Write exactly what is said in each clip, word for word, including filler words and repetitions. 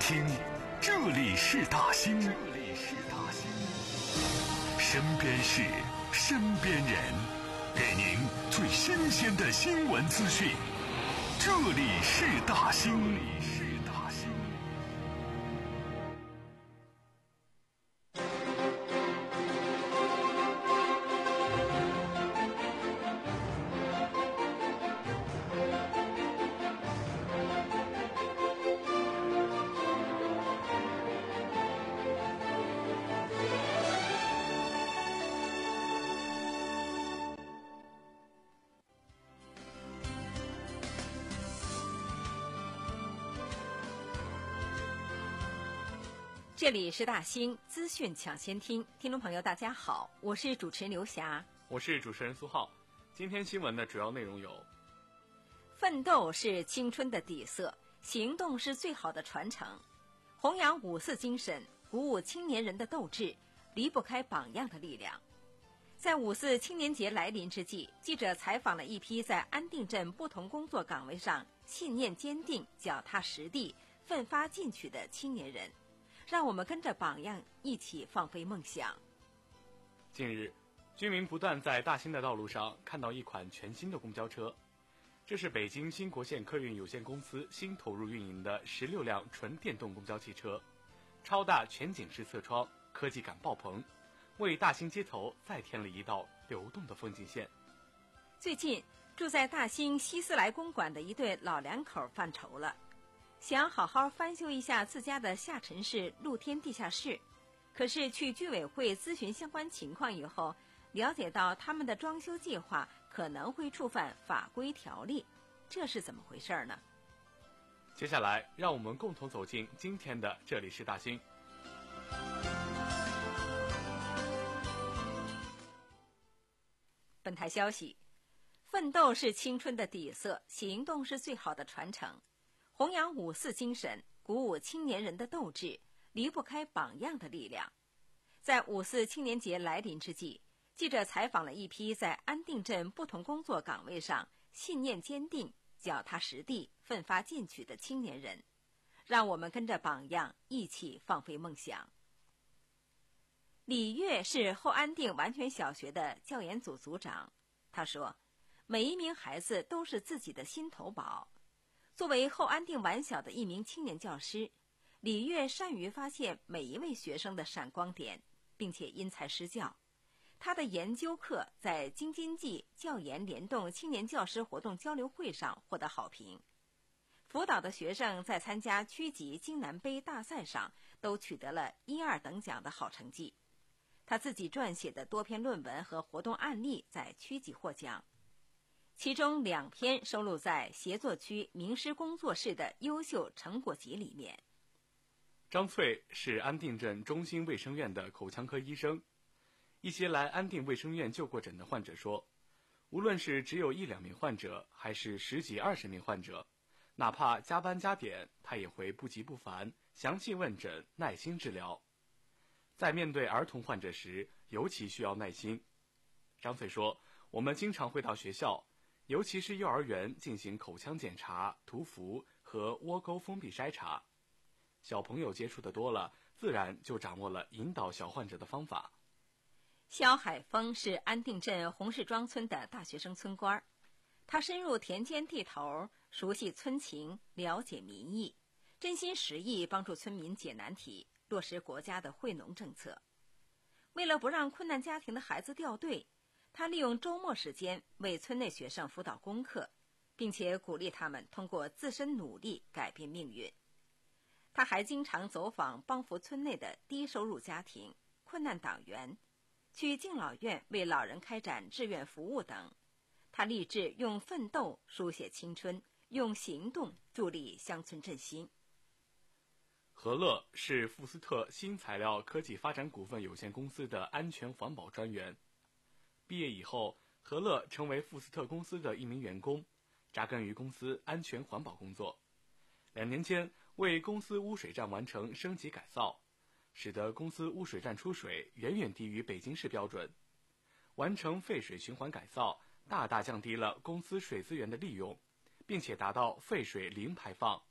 听，这里是大兴，这里是大兴，身边事，身边人，给您最新鲜的新闻资讯。这里是大兴，这里是大兴。 这里是大兴资讯抢先听，听众朋友大家好，我是主持人刘霞， 我是主持人苏浩。今天新闻的主要内容有： 奋斗是青春的底色，行动是最好的传承，弘扬五四精神，鼓舞青年人的斗志，离不开榜样的力量。在五四青年节来临之际，记者采访了一批在安定镇不同工作岗位上信念坚定、脚踏实地、奋发进取的青年人，让我们跟着榜样一起放飞梦想。 近日，居民不断在大兴的道路上看到一款全新的公交车，这是北京新国线客运有限公司新投入运营的十六辆纯电动公交汽车，超大全景式侧窗，科技感爆棚，为大兴街头再添了一道流动的风景线。 最近，住在大兴西斯莱公馆的一对老两口犯愁了，想好好翻修一下自家的下沉式露天地下室，可是去居委会咨询相关情况以后，了解到他们的装修计划可能会触犯法规条例，这是怎么回事呢？ 接下来，让我们共同走进今天的这里是大兴。 本台消息：奋斗是青春的底色，行动是最好的传承。弘扬五四精神，鼓舞青年人的斗志，离不开榜样的力量。在五四青年节来临之际，记者采访了一批在安定镇不同工作岗位上信念坚定、脚踏实地、奋发进取的青年人，让我们跟着榜样一起放飞梦想。李月是后安定完全小学的教研组组长，他说，每一名孩子都是自己的心头宝。作为后安定完小的一名青年教师，李月善于发现每一位学生的闪光点，并且因材施教。他的研究课在京津冀教研联动青年教师活动交流会上获得好评，辅导的学生在参加区级京南杯大赛上都取得了一二等奖的好成绩。他自己撰写的多篇论文和活动案例在区级获奖，其中两篇收录在协作区名师工作室的优秀成果集里面。 张翠是安定镇中心卫生院的口腔科医生。一些来安定卫生院就过诊的患者说，无论是只有一两名患者，还是十几二十名患者，哪怕加班加点，他也会不急不烦，详细问诊，耐心治疗。在面对儿童患者时，尤其需要耐心。张翠说，我们经常会到学校，尤其是幼儿园进行口腔检查、涂氟和窝沟封闭筛查。小朋友接触的多了，自然就掌握了引导小患者的方法。 肖海峰是安定镇红石庄村的大学生村官，他深入田间地头，熟悉村情，了解民意，真心实意帮助村民解难题，落实国家的惠农政策。为了不让困难家庭的孩子掉队，他利用周末时间为村内学生辅导功课，并且鼓励他们通过自身努力改变命运。他还经常走访帮扶村内的低收入家庭、困难党员，去敬老院为老人开展志愿服务等。他立志用奋斗书写青春，用行动助力乡村振兴。 何乐是富斯特新材料科技发展股份有限公司的安全环保专员。毕业以后，何乐成为富斯特公司的一名员工，扎根于公司安全环保工作。两年间，为公司污水站完成升级改造，使得公司污水站出水远远低于北京市标准。完成废水循环改造，大大降低了公司水资源的利用，并且达到废水零排放，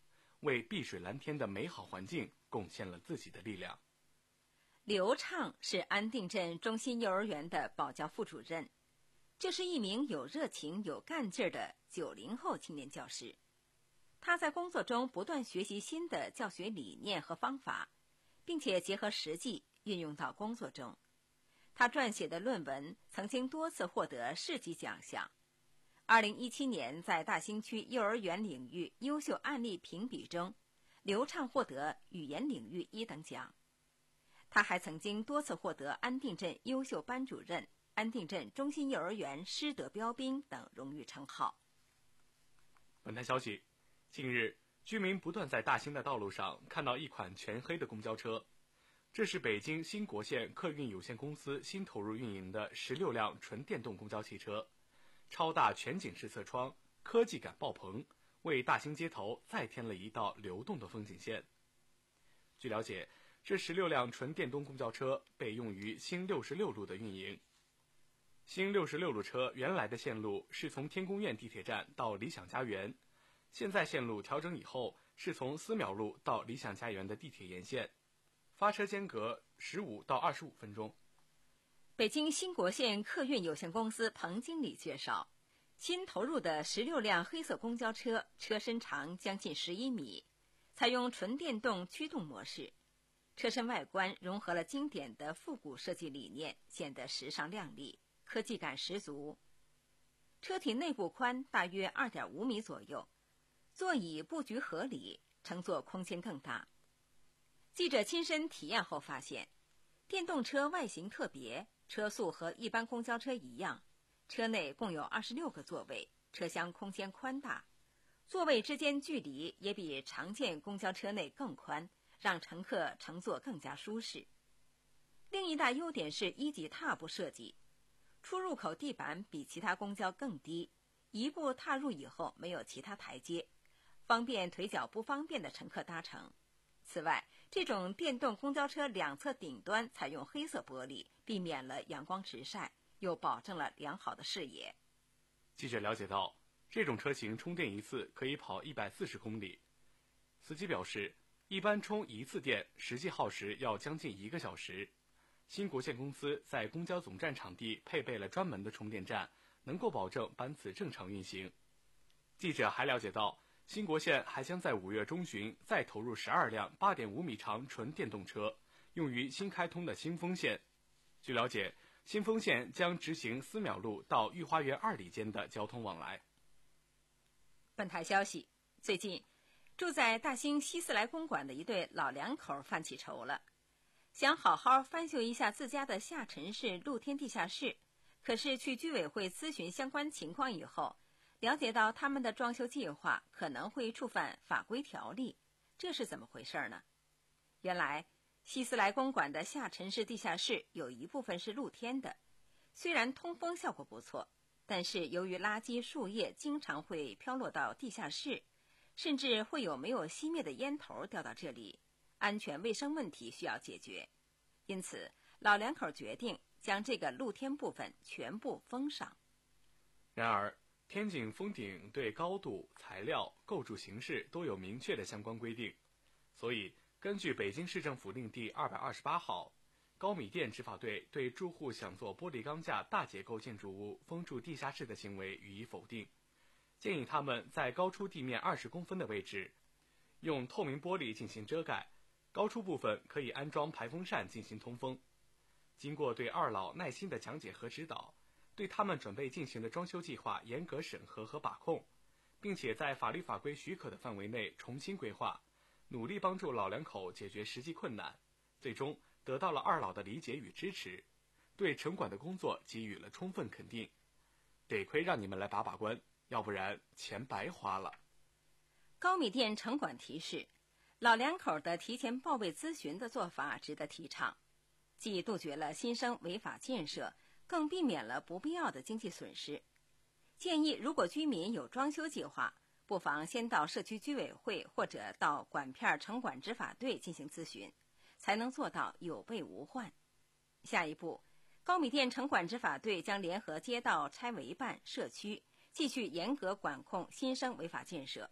为碧水蓝天的美好环境贡献了自己的力量。 刘畅是安定镇中心幼儿园的保教副主任，这是一名有热情、有干劲儿的九零后青年教师。他在工作中不断学习新的教学理念和方法，并且结合实际运用到工作中。他撰写的论文曾经多次获得市级奖项。二零一七年在大兴区幼儿园领域优秀案例评比中，刘畅获得语言领域一等奖。他还曾经多次获得安定镇优秀班主任、安定镇中心幼儿园师德标兵等荣誉称号。 本台消息，近日居民不断在大兴的道路上看到一款全黑的公交车，这是北京新国线客运有限公司新投入运营的十六辆纯电动公交汽车，超大全景式侧窗，科技感爆棚，为大兴街头再添了一道流动的风景线。据了解，这十六辆纯电动公交车被用于新六十六路的运营。新六十六路车原来的线路是从天宫苑地铁站到理想家园，现在线路调整以后是从思邈路到理想家园的地铁沿线，发车间隔十五到二十五分钟。 北京新国线客运有限公司彭经理介绍，新投入的十六辆黑色公交车车身长将近十一米，采用纯电动驱动模式，车身外观融合了经典的复古设计理念，显得时尚亮丽，科技感十足。车体内部宽大约 二点五米左右，座椅布局合理，乘坐空间更大。记者亲身体验后发现，电动车外形特别，车速和一般公交车一样，车内共有二十六个座位，车厢空间宽大，座位之间距离也比常见公交车内更宽，让乘客乘坐更加舒适。另一大优点是一级踏步设计，出入口地板比其他公交更低，一步踏入以后没有其他台阶，方便腿脚不方便的乘客搭乘。此外，这种电动公交车两侧顶端采用黑色玻璃，避免了阳光直晒，又保证了良好的视野。 记者了解到，这种车型充电一次可以跑一百四十公里。司机表示，一般充一次电实际耗时要将近一个小时。新国线公司在公交总站场地配备了专门的充电站，能够保证班次正常运行。记者还了解到，新国线还将在五月中旬再投入十二辆 八点五米长纯电动车，用于新开通的新丰线。据了解，新丰线将执行思邈路到御花园二里间的交通往来。 本台消息，最近住在大兴西四来公馆的一对老两口犯起愁了，想好好翻修一下自家的下沉式露天地下室，可是去居委会咨询相关情况以后，了解到他们的装修计划可能会触犯法规条例，这是怎么回事呢？原来西四来公馆的下沉式地下室有一部分是露天的，虽然通风效果不错，但是由于垃圾树叶经常会飘落到地下室，甚至会有没有熄灭的烟头掉到这里，安全卫生问题需要解决。因此老两口决定将这个露天部分全部封上。 然而天井封顶对高度、材料、构筑形式都有明确的相关规定，所以根据北京市政府令第二百二十八号，高米店执法队对住户想做玻璃钢架大结构建筑物封住地下室的行为予以否定，建议他们在高出地面二十公分的位置用透明玻璃进行遮盖，高出部分可以安装排风扇进行通风。经过对二老耐心的讲解和指导，对他们准备进行的装修计划严格审核和把控，并且在法律法规许可的范围内重新规划，努力帮助老两口解决实际困难，最终得到了二老的理解与支持，对城管的工作给予了充分肯定。得亏让你们来把把关，要不然钱白花了。 高米店城管提示，老两口的提前报备咨询的做法值得提倡，既杜绝了新生违法建设，更避免了不必要的经济损失。建议如果居民有装修计划，不妨先到社区居委会或者到管片城管执法队进行咨询，才能做到有备无患。下一步，高米店城管执法队将联合街道拆违办、社区，继续严格管控新生违法建设，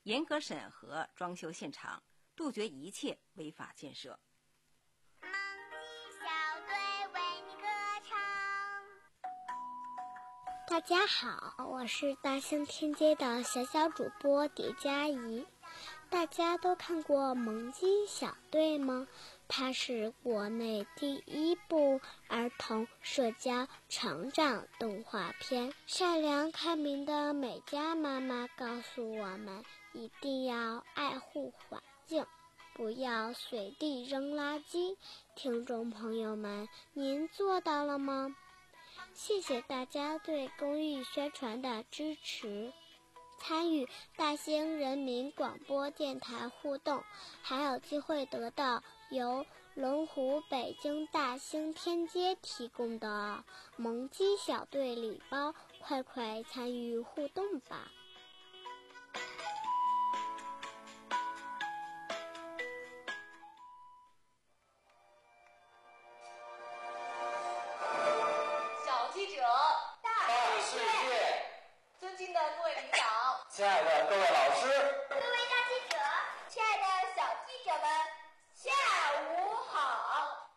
严格审核装修现场，杜绝一切违法建设。 萌鸡小队为你歌唱。 大家好，我是大兴天街的小小主播蝶佳怡。大家都看过《萌鸡小队》吗？它是国内第一部儿童社交成长动画片。善良开明的美嘉妈妈告诉我们，一定要爱护环境，不要随地扔垃圾。听众朋友们，您做到了吗？谢谢大家对公益宣传的支持。参与大兴人民广播电台互动，还有机会得到由龙湖北京大兴天街提供的萌鸡小队礼包，快快参与互动吧！ 小记者大世界，尊敬的各位领导， 亲爱的各位老师， 各位大记者，亲爱的小记者们，下午好！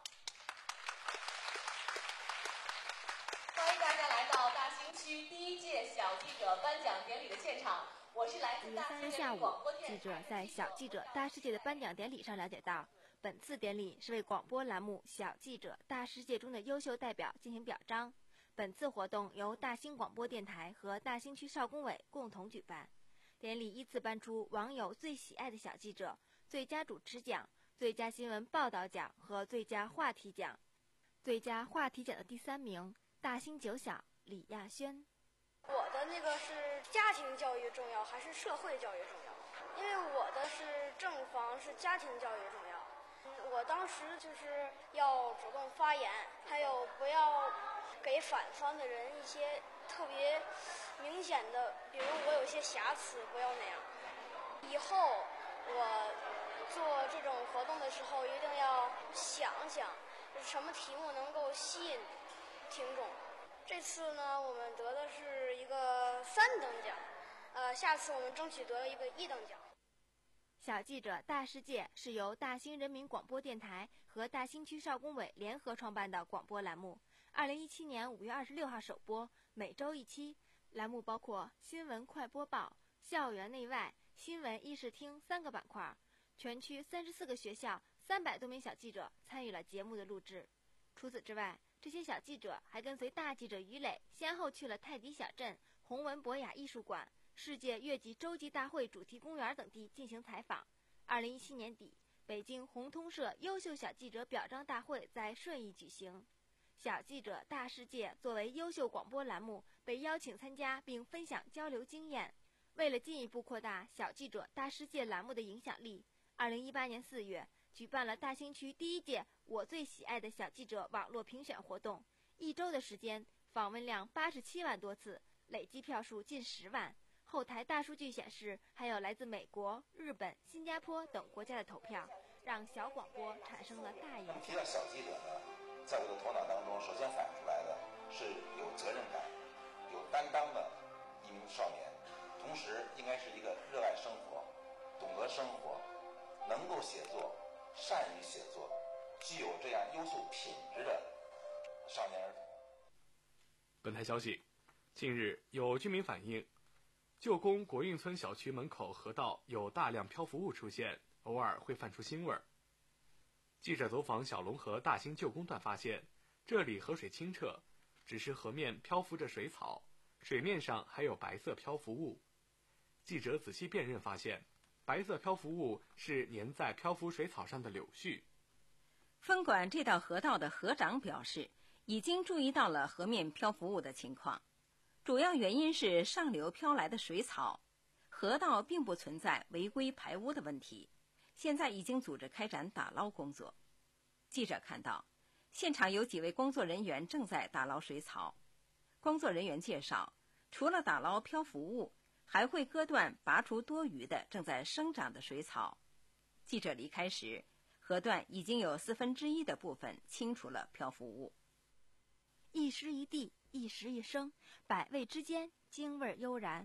欢迎大家来到大兴区第一届小记者颁奖典礼的现场。我是来自大兴人民广播电台。 记者在小记者大世界的颁奖典礼上了解到，本次典礼是为广播栏目《小记者大世界》中的优秀代表进行表彰。本次活动由大兴广播电台和大兴区少工委共同举办。典礼依次颁出网友最喜爱的小记者、最佳主持奖、最佳新闻报道奖和最佳话题奖。最佳话题奖的第三名，大兴九小李亚轩。 我的那个是家庭教育重要还是社会教育重要？因为我的是正方，是家庭教育重要。我当时就是要主动发言，还有不要给反方的人一些特别明显的，比如我有些瑕疵，不要那样。以后我做这种活动的时候，一定要想想什么题目能够吸引听众。这次呢，我们得的是一个三等奖，呃，下次我们争取得一个一等奖。 小记者大世界是由大兴人民广播电台和大兴区少工委联合创办的广播栏目。二零一七年五月二十六号首播，每周一期。栏目包括新闻快播报、校园内外、新闻议事厅三个板块。全区三十四个学校三百多名小记者参与了节目的录制。除此之外，这些小记者还跟随大记者于磊先后去了泰迪小镇、弘文博雅艺术馆、世界越级洲际大会主题公园等地进行采访。二零一七年底，北京红通社优秀小记者表彰大会在顺义举行。小记者大世界作为优秀广播栏目，被邀请参加并分享交流经验。为了进一步扩大小记者大世界栏目的影响力，二零一八年四月举办了大兴区第一届我最喜爱的小记者网络评选活动，一周的时间，访问量八十七万多次，累计票数近十万。后台大数据显示，还有来自美国、日本、新加坡等国家的投票，让小广播产生了大影响。 提到小记者呢，在我的头脑当中，首先反映出来的是有责任感、有担当的一名少年，同时应该是一个热爱生活、懂得生活、能够写作、善于写作、具有这样优秀品质的少年儿童。 本台消息，近日有居民反映，旧宫国运村小区门口河道有大量漂浮物出现，偶尔会泛出腥味儿。记者走访小龙河大兴旧宫段发现，这里河水清澈，只是河面漂浮着水草，水面上还有白色漂浮物。记者仔细辨认发现，白色漂浮物是粘在漂浮水草上的柳絮。 分管这道河道的河长表示，已经注意到了河面漂浮物的情况，主要原因是上流飘来的水草，河道并不存在违规排污的问题，现在已经组织开展打捞工作。记者看到，现场有几位工作人员正在打捞水草。工作人员介绍，除了打捞漂浮物，还会割断、拔除多余的正在生长的水草。记者离开时，河段已经有四分之一的部分清除了漂浮物。 一时一地，一时一声，百味之间，京味悠然。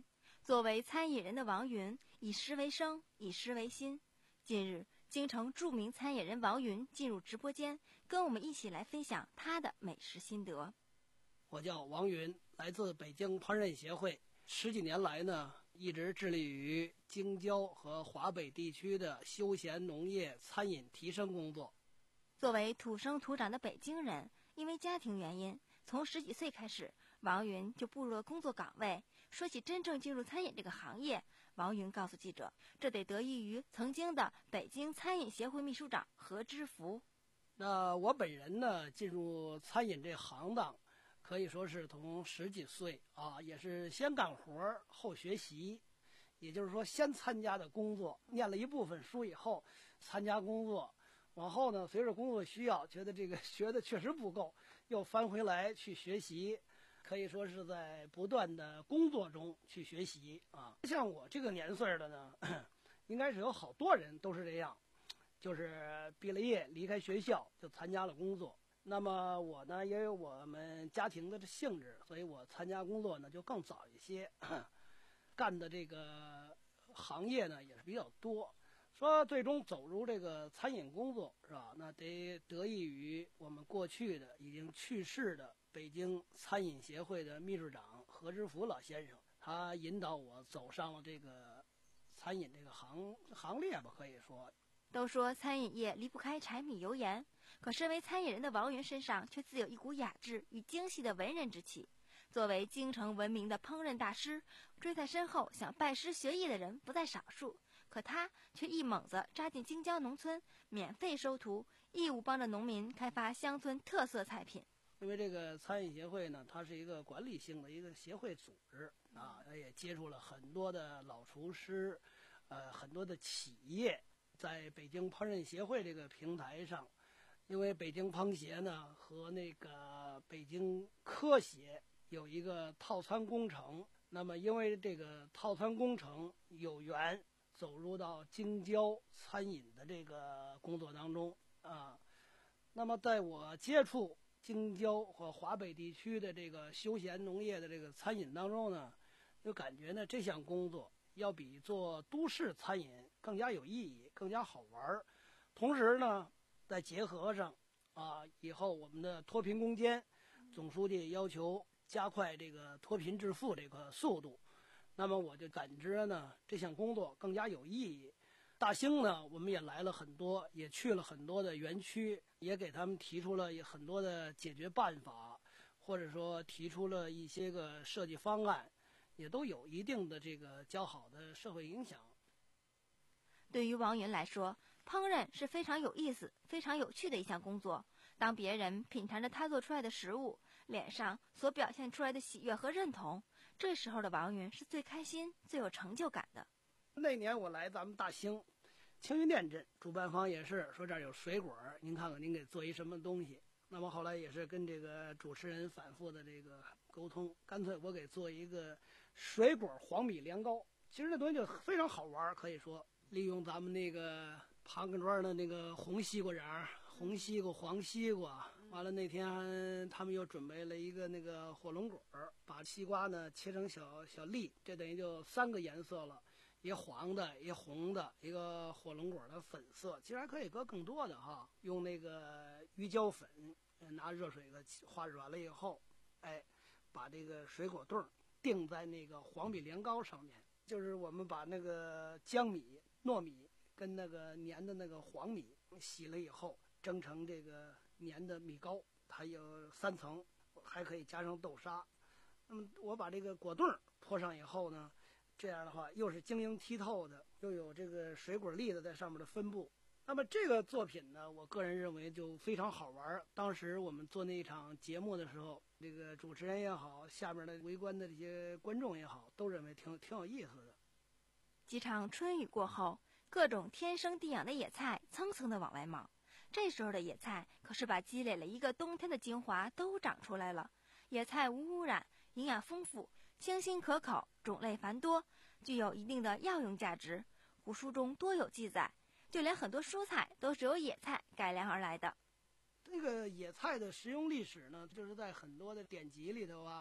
作为餐饮人的王云，以食为生，以食为心。近日，京城著名餐饮人王云进入直播间，跟我们一起来分享他的美食心得。 我叫王云，来自北京烹饪协会。十几年来呢，一直致力于京郊和华北地区的休闲农业餐饮提升工作。 作为土生土长的北京人，因为家庭原因，从十几岁开始，王云就步入了工作岗位。说起真正进入餐饮这个行业，王云告诉记者，这得得益于曾经的北京餐饮协会秘书长何知福。 那我本人呢，进入餐饮这行当，可以说是从十几岁啊，也是先干活后学习，也就是说先参加的工作，念了一部分书以后参加工作，往后呢，随着工作需要，觉得这个学的确实不够，又翻回来去学习。可以说是在不断的工作中去学习啊。像我这个年岁的呢，应该是有好多人都是这样，就是毕了业离开学校就参加了工作。那么我呢，也有我们家庭的性质，所以我参加工作呢就更早一些，干的这个行业呢也是比较多。说最终走入这个餐饮工作是吧？那得得益于我们过去的已经去世的北京餐饮协会的秘书长何知福老先生，他引导我走上了这个餐饮这个行行列吧，可以说。 都说餐饮业离不开柴米油盐，可身为餐饮人的王云身上却自有一股雅致与精细的文人之气。作为京城闻名的烹饪大师，追在身后想拜师学艺的人不在少数。可他却一猛子扎进京郊农村，免费收徒，义务帮着农民开发乡村特色菜品。 因为这个餐饮协会呢，它是一个管理性的一个协会组织啊，它也接触了很多的老厨师，呃，很多的企业。在北京烹饪协会这个平台上，因为北京烹协呢和那个北京科协有一个套餐工程，那么因为这个套餐工程有缘走入到京郊餐饮的这个工作当中啊。那么在我接触京郊和华北地区的这个休闲农业的这个餐饮当中呢，就感觉呢这项工作要比做都市餐饮更加有意义，更加好玩。同时呢，再结合上啊，以后我们的脱贫攻坚，总书记要求加快这个脱贫致富这个速度，那么我就感知呢这项工作更加有意义。大兴呢，我们也来了很多，也去了很多的园区，也给他们提出了很多的解决办法，或者说提出了一些个设计方案，也都有一定的这个较好的社会影响。 对于王云来说，烹饪是非常有意思、非常有趣的一项工作。当别人品尝着他做出来的食物，脸上所表现出来的喜悦和认同，这时候的王云是最开心、最有成就感的。 那年我来咱们大兴青云店镇，主办方也是说这儿有水果，您看看您给做一什么东西。那么后来也是跟这个主持人反复的这个沟通，干脆我给做一个水果黄米凉糕。其实这东西就非常好玩，可以说利用咱们那个庞各庄的那个红西瓜瓤、红西瓜、黄西瓜。完了那天他们又准备了一个那个火龙果，把西瓜呢切成小小粒，这等于就三个颜色了。一黄的，一红的，一个火龙果的粉色，其实还可以搁更多的哈。用那个鱼胶粉，拿热水给化软了以后，哎，把这个水果冻定在那个黄米凉糕上面。就是我们把那个江米、糯米跟那个粘的那个黄米洗了以后，蒸成这个粘的米糕，它有三层，还可以加上豆沙。那么我把这个果冻泼上以后呢，这样的话又是晶莹剔透的，又有这个水果粒子在上面的分布。那么这个作品呢，我个人认为就非常好玩。当时我们做那一场节目的时候，这个主持人也好，下面的围观的这些观众也好，都认为挺挺有意思的。 几场春雨过后，各种天生地养的野菜蹭蹭的往外冒。这时候的野菜可是把积累了一个冬天的精华都长出来了。野菜无污染，营养丰富，清新可口，种类繁多，具有一定的药用价值。古书中多有记载，就连很多蔬菜都是由野菜改良而来的。 这个野菜的食用历史呢，就是在很多的典籍里头啊，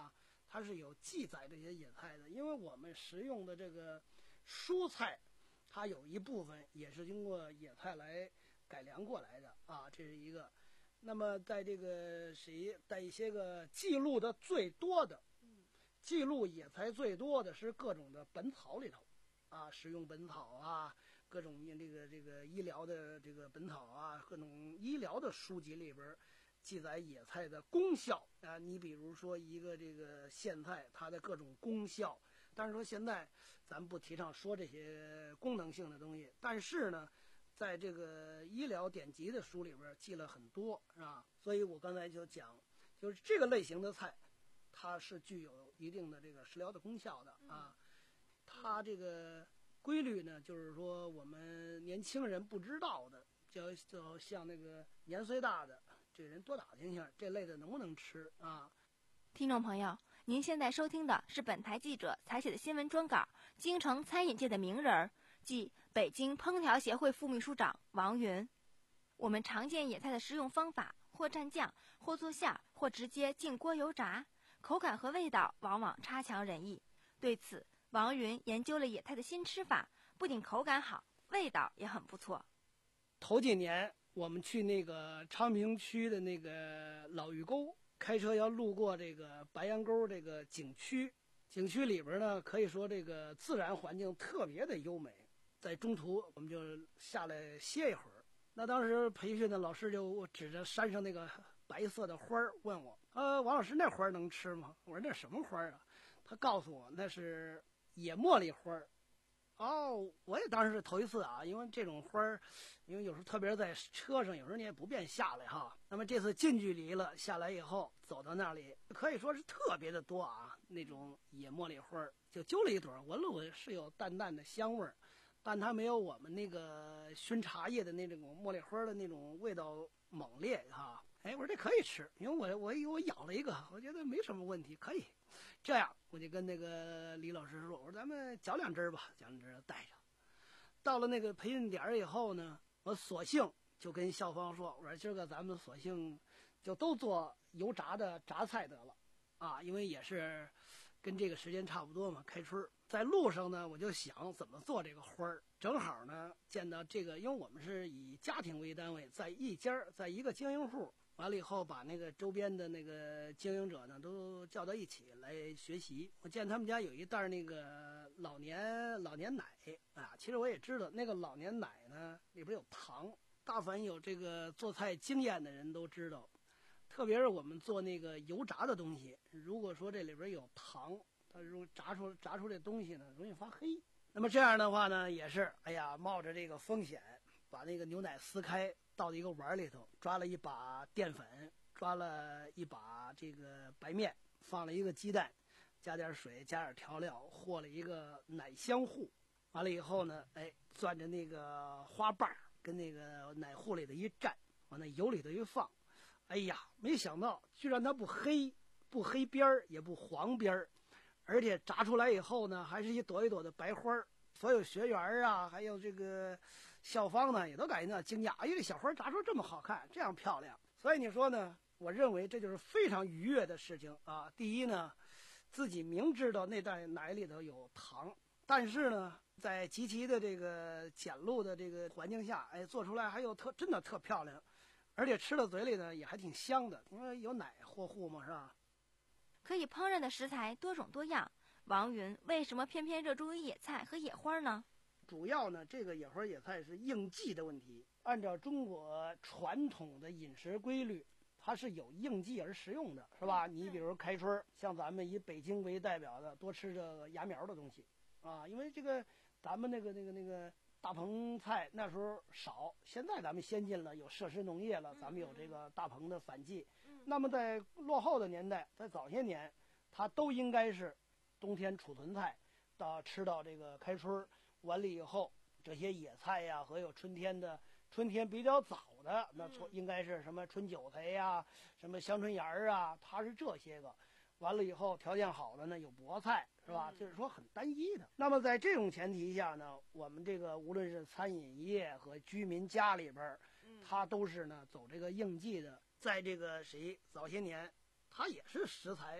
它是有记载这些野菜的，因为我们食用的这个蔬菜，它有一部分也是经过野菜来改良过来的啊，这是一个。那么在这个谁在一些个记录的最多的，记录野菜最多的是各种的本草里头，啊，食用本草啊，各种这个这个医疗的这个本草啊，各种医疗的书籍里边记载野菜的功效啊。你比如说一个这个苋菜，它的各种功效，但是说现在咱不提倡说这些功能性的东西，但是呢。在这个医疗典籍的书里边记了很多，是吧？所以我刚才就讲，就是这个类型的菜，它是具有一定的这个食疗的功效的啊。它这个规律呢，就是说我们年轻人不知道的，就就像那个年岁大的这人多打听一下这类的能不能吃啊。 听众朋友，您现在收听的是本台记者采写的新闻专稿，京城餐饮界的名人，即北京烹调协会副秘书长王云。我们常见野菜的食用方法，或蘸酱，或做馅，或直接进锅油炸，口感和味道往往差强人意。对此，王云研究了野菜的新吃法，不仅口感好，味道也很不错。 头几年我们去那个昌平区的那个老峪沟，开车要路过这个白杨沟这个景区，景区里边呢，可以说这个自然环境特别的优美。在中途我们就下来歇一会儿，那当时培训的老师就指着山上那个白色的花儿问我：“呃，王老师，那花儿能吃吗？”我说：“那什么花儿啊？”他告诉我那是野茉莉花儿。哦，我也当时是头一次啊，因为这种花儿，因为有时候特别是在车上，有时候你也不便下来哈。那么这次近距离了，下来以后走到那里，可以说是特别的多啊，那种野茉莉花儿，就揪了一朵，闻了闻是有淡淡的香味儿。但它没有我们那个熏茶叶的那种茉莉花的那种味道猛烈哈。哎，我说这可以吃，因为我我我咬了一个，我觉得没什么问题，可以。这样我就跟那个李老师说，我说咱们嚼两汁吧，嚼两汁带上。到了那个培训点以后呢，我索性就跟校方说，我说今儿个咱们索性就都做油炸的炸菜得了啊，因为也是跟这个时间差不多嘛，开春。在路上呢，我就想怎么做这个花儿，正好呢见到这个，因为我们是以家庭为单位，在一家，在一个经营户，完了以后把那个周边的那个经营者呢都叫到一起来学习。我见他们家有一袋那个老年老年奶啊，其实我也知道那个老年奶呢里边有糖，大凡有这个做菜经验的人都知道，特别是我们做那个油炸的东西，如果说这里边有糖，它容易炸出炸出这东西呢，容易发黑。那么这样的话呢，也是哎呀，冒着这个风险，把那个牛奶撕开，倒到一个碗里头，抓了一把淀粉，抓了一把这个白面，放了一个鸡蛋，加点水，加点调料，和了一个奶香糊。完了以后呢，哎，攥着那个花瓣跟那个奶糊里头一蘸，往那油里头一放，哎呀，没想到居然它不黑，不黑边儿，也不黄边儿。而且炸出来以后呢，还是一朵一朵的白花儿。所有学员啊，还有这个校方呢，也都感觉到惊讶，哎，这小花炸出这么好看，这样漂亮。所以你说呢？我认为这就是非常愉悦的事情啊。第一呢，自己明知道那袋奶里头有糖，但是呢，在极其的这个简陋的这个环境下，哎，做出来还有特真的特漂亮，而且吃到嘴里呢也还挺香的，因为有奶和糊嘛，是吧？ 可以烹饪的食材多种多样，王云为什么偏偏热衷于野菜和野花呢？ 主要呢，这个野花野菜是应季的问题。按照中国传统的饮食规律，它是有应季而食用的，是吧？你比如开春，像咱们以北京为代表的，多吃这个芽苗的东西啊，因为这个咱们那个那个那个大棚菜那时候少，现在咱们先进了，有设施农业了，咱们有这个大棚的反季。那么在落后的年代，在早些年，它都应该是冬天储存菜，到吃到这个开春完了以后，这些野菜呀，和有春天的春天比较早的，那应该是什么春韭菜呀，什么香春芽儿啊，它是这些个。完了以后，条件好的呢有菠菜，是吧？就是说很单一的。那么在这种前提下呢，我们这个无论是餐饮业和居民家里边，它都是呢走这个应季的。在这个谁早些年，它也是食材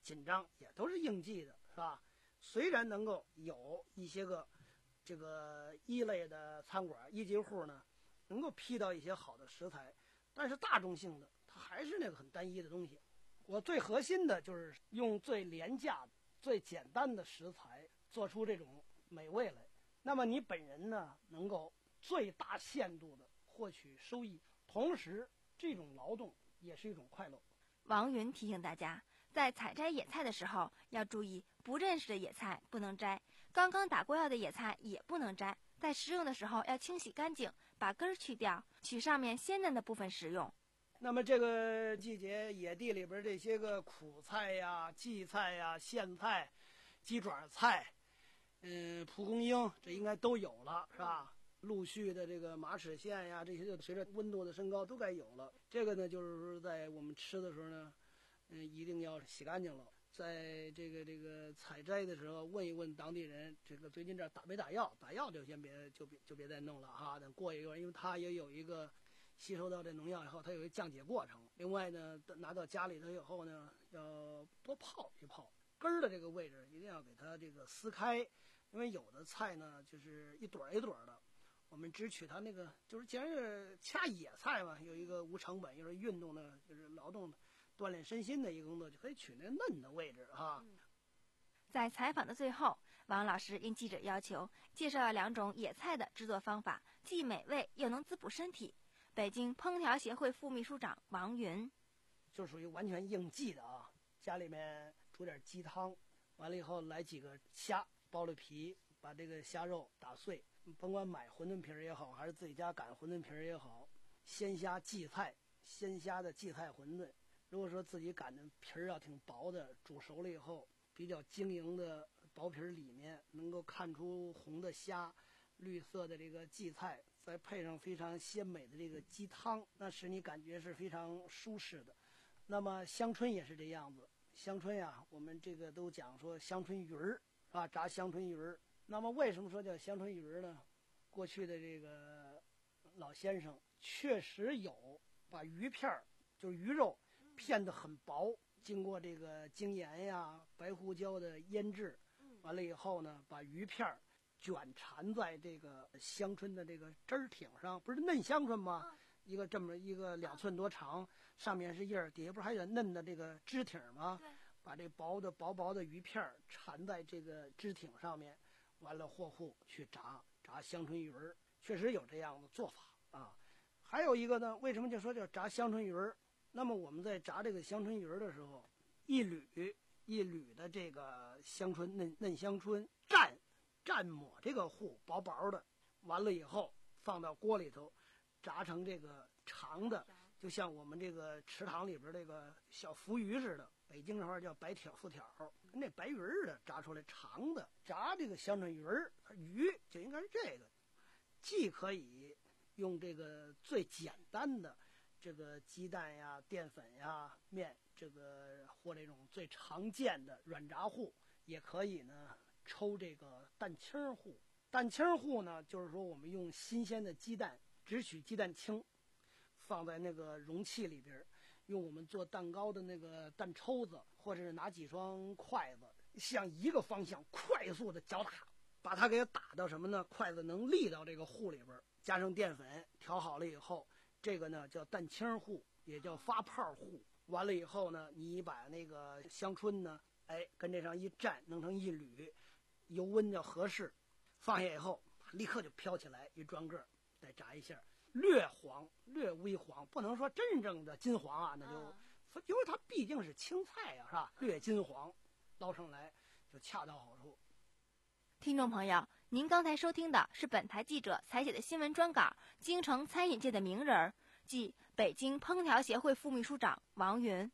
紧张，也都是应季的，是吧？虽然能够有一些个这个一类的餐馆一级户呢，能够批到一些好的食材，但是大众性的它还是那个很单一的东西。我最核心的就是用最廉价的、最简单的食材做出这种美味来。那么你本人呢，能够最大限度的获取收益，同时这种劳动也是一种快乐。 王云提醒大家，在采摘野菜的时候要注意，不认识的野菜不能摘，刚刚打过药的野菜也不能摘。在食用的时候要清洗干净，把根儿去掉，取上面鲜嫩的部分食用。 那么这个季节野地里边这些个苦菜呀、荠菜呀、苋菜、鸡爪菜，嗯，蒲公英，这应该都有了，是吧？陆续的这个马齿苋呀，这些就随着温度的升高都该有了。这个呢，就是说在我们吃的时候呢，嗯，一定要洗干净了。在这个这个采摘的时候，问一问当地人，这个最近这打没打药？打药就先别就别就别再弄了哈。等过一会儿，因为它也有一个吸收到这农药以后，它有一个降解过程。另外呢，拿到家里头以后呢，要多泡一泡，根儿的这个位置一定要给它这个撕开，因为有的菜呢就是一朵一朵的。我们只取它那个，就是既然是掐野菜嘛，有一个无成本，又是运动的，就是劳动的。锻炼身心的一个工作，就可以取那嫩的位置哈。 在采访的最后，王老师应记者要求介绍了两种野菜的制作方法，既美味又能滋补身体。北京烹调协会副秘书长王云， 就属于完全应季的啊。家里面煮点鸡汤，完了以后来几个虾，剥了皮，把这个虾肉打碎，甭管买馄饨皮也好，还是自己家擀馄饨皮也好，鲜虾荠菜，鲜虾的荠菜馄饨。如果说自己擀的皮儿要挺薄的，煮熟了以后比较晶莹的薄皮儿里面能够看出红的虾，绿色的这个荠菜，再配上非常鲜美的这个鸡汤，那使你感觉是非常舒适的。那么香椿也是这样子，香椿呀，我们这个都讲说香椿鱼儿啊，炸香椿鱼儿。那么为什么说叫香椿鱼儿呢？过去的这个老先生确实有把鱼片儿，就是鱼肉片得很薄，经过这个精盐呀、白胡椒的腌制，完了以后呢，把鱼片卷缠在这个香椿的这个枝儿挺上，不是嫩香椿吗？嗯、一个这么一个两寸多长，上面是叶儿，底下不是还有嫩的这个枝挺吗？把这薄的薄薄的鱼片缠在这个枝挺上面，完了和乎去炸炸香椿鱼儿，确实有这样的做法啊。还有一个呢，为什么就说叫炸香椿鱼儿？那么我们在炸这个香椿鱼儿的时候，一缕一缕的这个香椿嫩嫩香椿蘸蘸抹这个糊薄薄的，完了以后放到锅里头，炸成这个长的，就像我们这个池塘里边这个小浮鱼似的，北京这话叫白条浮条，跟那白鱼似的，炸出来长的。炸这个香椿鱼儿，鱼就应该是这个，既可以用这个最简单的这个鸡蛋呀、淀粉呀、面，这个或这种最常见的软炸糊，也可以呢抽这个蛋清糊。蛋清糊呢，就是说我们用新鲜的鸡蛋，只取鸡蛋清，放在那个容器里边，用我们做蛋糕的那个蛋抽子，或者是拿几双筷子，向一个方向快速的搅打，把它给打到什么呢？筷子能立到这个糊里边，加上淀粉调好了以后。这个呢叫蛋清糊，也叫发泡糊。完了以后呢，你把那个香椿呢，哎，跟这上一蘸，弄成一缕，油温要合适，放下以后立刻就飘起来一转个，再炸一下，略黄，略微黄，不能说真正的金黄啊，那就，嗯、因为它毕竟是青菜啊，是吧？略金黄，捞上来就恰到好处。 听众朋友，您刚才收听的是本台记者采写的新闻专稿，京城餐饮界的名人，即北京烹调协会副秘书长王云。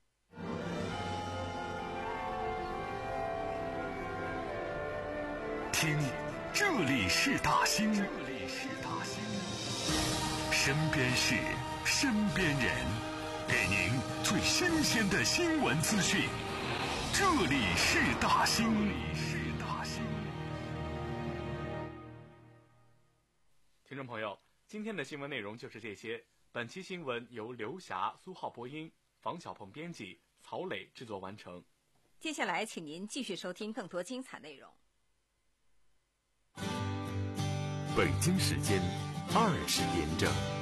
听，这里是大兴，这里是大兴，身边事，身边人，给您最新鲜的新闻资讯。这里是大兴。 听众朋友，今天的新闻内容就是这些。本期新闻由刘霞、苏浩播音，房小鹏编辑，曹磊制作完成。 接下来，请您继续收听更多精彩内容。 北京时间二十点整。